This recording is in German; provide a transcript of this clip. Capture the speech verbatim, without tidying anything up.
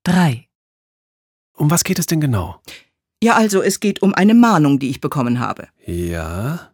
drei. Um was geht es denn genau? Ja, also, es geht um eine Mahnung, die ich bekommen habe. Ja?